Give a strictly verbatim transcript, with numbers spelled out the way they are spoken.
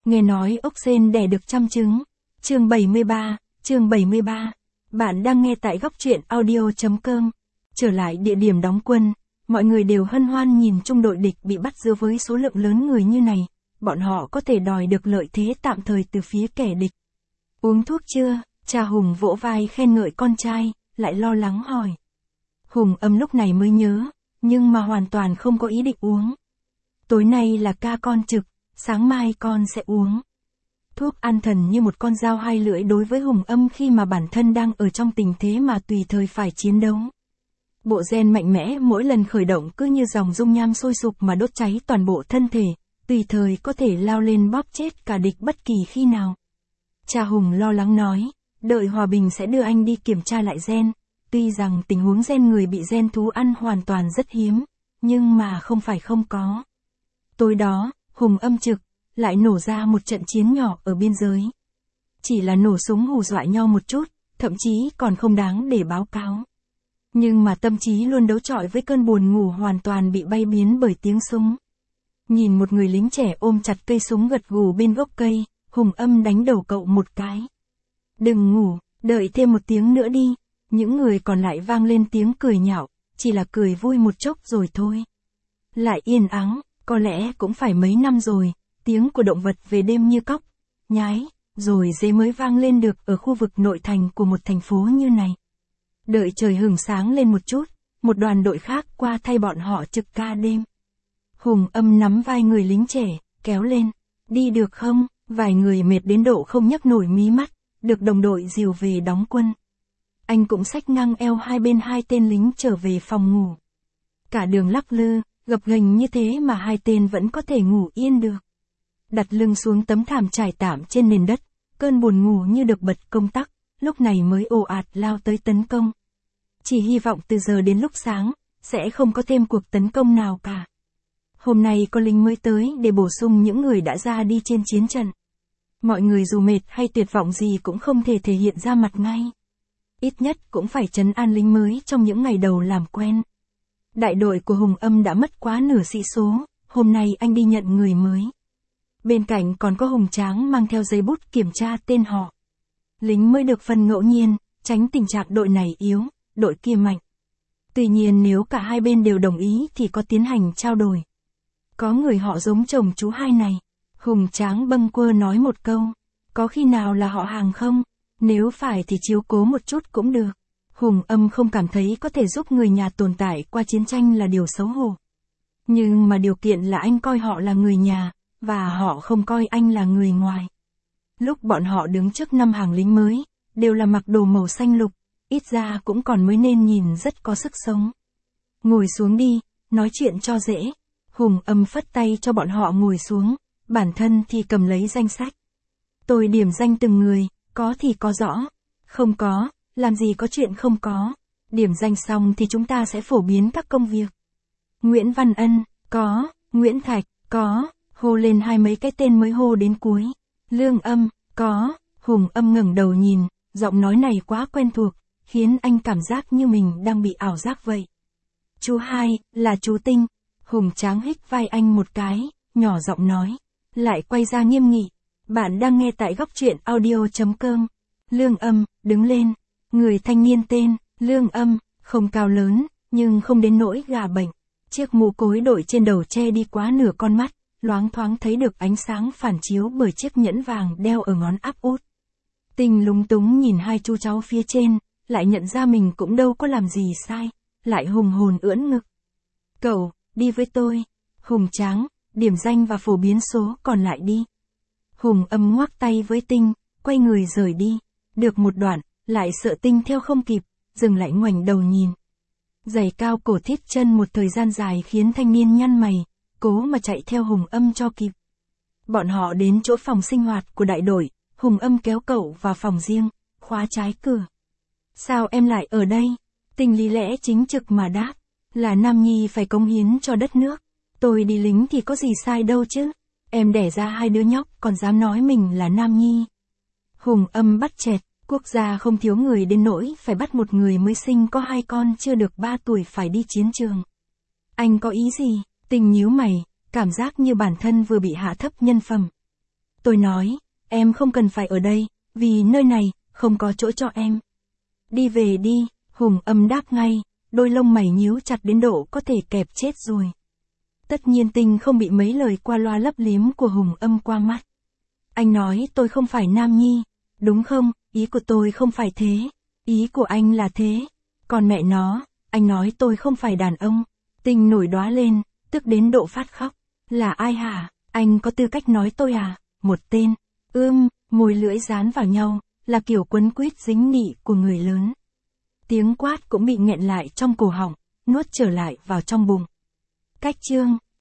Nghe nói ốc sên đẻ được trăm trứng. Chương bảy mươi ba, chương bảy mươi ba. Bạn đang nghe tại góc truyện audio.com. Trở lại địa điểm đóng quân, mọi người đều hân hoan nhìn trung đội địch bị bắt giữ với số lượng lớn người như này, bọn họ có thể đòi được lợi thế tạm thời từ phía kẻ địch. Uống thuốc chưa? Cha Hùng vỗ vai khen ngợi con trai, lại lo lắng hỏi. Hùng Âm lúc này mới nhớ, nhưng mà hoàn toàn không có ý định uống. Tối nay là ca con trực, sáng mai con sẽ uống. Thuốc an thần như một con dao hai lưỡi đối với Hùng Âm khi mà bản thân đang ở trong tình thế mà tùy thời phải chiến đấu. Bộ gen mạnh mẽ mỗi lần khởi động cứ như dòng dung nham sôi sục mà đốt cháy toàn bộ thân thể, tùy thời có thể lao lên bóp chết cả địch bất kỳ khi nào. Cha Hùng lo lắng nói, đợi hòa bình sẽ đưa anh đi kiểm tra lại gen, tuy rằng tình huống gen người bị gen thú ăn hoàn toàn rất hiếm, nhưng mà không phải không có. Tối đó, Hùng Âm trực, lại nổ ra một trận chiến nhỏ ở biên giới. Chỉ là nổ súng hù dọa nhau một chút, thậm chí còn không đáng để báo cáo. Nhưng mà tâm trí luôn đấu chọi với cơn buồn ngủ hoàn toàn bị bay biến bởi tiếng súng. Nhìn một người lính trẻ ôm chặt cây súng gật gù bên gốc cây, Hùng Âm đánh đầu cậu một cái. Đừng ngủ, đợi thêm một tiếng nữa đi. Những người còn lại vang lên tiếng cười nhạo, chỉ là cười vui một chốc rồi thôi. Lại yên ắng, có lẽ cũng phải mấy năm rồi, tiếng của động vật về đêm như cóc, nhái, rồi dế mới vang lên được ở khu vực nội thành của một thành phố như này. Đợi trời hửng sáng lên một chút, một đoàn đội khác qua thay bọn họ trực ca đêm. Hùng Âm nắm vai người lính trẻ, kéo lên, đi được không? Vài người mệt đến độ không nhấc nổi mí mắt, được đồng đội dìu về đóng quân. Anh cũng xách ngang eo hai bên hai tên lính trở về phòng ngủ. Cả đường lắc lư, gập ghềnh như thế mà hai tên vẫn có thể ngủ yên được. Đặt lưng xuống tấm thảm trải tạm trên nền đất, cơn buồn ngủ như được bật công tắc, lúc này mới ồ ạt lao tới tấn công. Chỉ hy vọng từ giờ đến lúc sáng, sẽ không có thêm cuộc tấn công nào cả. Hôm nay có lính mới tới để bổ sung những người đã ra đi trên chiến trận. Mọi người dù mệt hay tuyệt vọng gì cũng không thể thể hiện ra mặt ngay. Ít nhất cũng phải trấn an lính mới trong những ngày đầu làm quen. Đại đội của Hùng Âm đã mất quá nửa sĩ số, hôm nay anh đi nhận người mới. Bên cạnh còn có Hùng Tráng mang theo giấy bút kiểm tra tên họ. Lính mới được phân ngẫu nhiên, tránh tình trạng đội này yếu, đội kia mạnh. Tuy nhiên nếu cả hai bên đều đồng ý thì có tiến hành trao đổi. Có người họ giống chồng chú hai này. Hùng Tráng bâng quơ nói một câu, có khi nào là họ hàng không? Nếu phải thì chiếu cố một chút cũng được. Hùng Âm không cảm thấy có thể giúp người nhà tồn tại qua chiến tranh là điều xấu hổ. Nhưng mà điều kiện là anh coi họ là người nhà, và họ không coi anh là người ngoài. Lúc bọn họ đứng trước năm hàng lính mới, đều là mặc đồ màu xanh lục, ít ra cũng còn mới nên nhìn rất có sức sống. Ngồi xuống đi, nói chuyện cho dễ. Hùng Âm phất tay cho bọn họ ngồi xuống, bản thân thì cầm lấy danh sách. Tôi điểm danh từng người, có thì có rõ, không có, làm gì có chuyện không có. Điểm danh xong thì chúng ta sẽ phổ biến các công việc. Nguyễn Văn Ân, có, Nguyễn Thạch, có, hô lên hai mấy cái tên mới hô đến cuối. Lương Âm, có, Hùng Âm ngẩng đầu nhìn, giọng nói này quá quen thuộc, khiến anh cảm giác như mình đang bị ảo giác vậy. Chú hai, là chú Tinh. Hùng Tráng hít vai anh một cái, nhỏ giọng nói, lại quay ra nghiêm nghị. Bạn đang nghe tại góc truyện audio.com. Lương Âm, đứng lên. Người thanh niên tên, Lương Âm, không cao lớn, nhưng không đến nỗi gà bệnh. Chiếc mũ cối đội trên đầu che đi quá nửa con mắt, loáng thoáng thấy được ánh sáng phản chiếu bởi chiếc nhẫn vàng đeo ở ngón áp út. Tinh lúng túng nhìn hai chú cháu phía trên, lại nhận ra mình cũng đâu có làm gì sai, lại hùng hồn ưỡn ngực. Cậu, đi với tôi. Hùng Tráng, điểm danh và phổ biến số còn lại đi. Hùng Âm ngoắc tay với Tinh, quay người rời đi. Được một đoạn, lại sợ Tinh theo không kịp, dừng lại ngoảnh đầu nhìn. Giày cao cổ thít chân một thời gian dài khiến thanh niên nhăn mày, cố mà chạy theo Hùng Âm cho kịp. Bọn họ đến chỗ phòng sinh hoạt của đại đội, Hùng Âm kéo cậu vào phòng riêng, khóa trái cửa. Sao em lại ở đây? Tinh lý lẽ chính trực mà đáp, là nam nhi phải cống hiến cho đất nước. Tôi đi lính thì có gì sai đâu chứ. Em đẻ ra hai đứa nhóc còn dám nói mình là nam nhi. Hùng Âm bắt chẹt, quốc gia không thiếu người đến nỗi phải bắt một người mới sinh có hai con chưa được ba tuổi phải đi chiến trường. Anh có ý gì? Tinh nhíu mày, cảm giác như bản thân vừa bị hạ thấp nhân phẩm. Tôi nói, em không cần phải ở đây, vì nơi này, không có chỗ cho em. Đi về đi, Hùng Âm đáp ngay, đôi lông mày nhíu chặt đến độ có thể kẹp chết rồi. Tất nhiên Tinh không bị mấy lời qua loa lấp liếm của Hùng Âm qua mắt. Anh nói tôi không phải nam nhi, đúng không? Ý của tôi không phải thế. Ý của anh là thế. Còn mẹ nó, anh nói tôi không phải đàn ông. Tinh nổi đóa lên, tức đến độ phát khóc. Là ai hả? Anh có tư cách nói tôi à? Một tên. Ưm, môi lưỡi dán vào nhau, là kiểu quấn quýt dính nị của người lớn. Tiếng quát cũng bị nghẹn lại trong cổ họng, nuốt trở lại vào trong bụng. Cách chương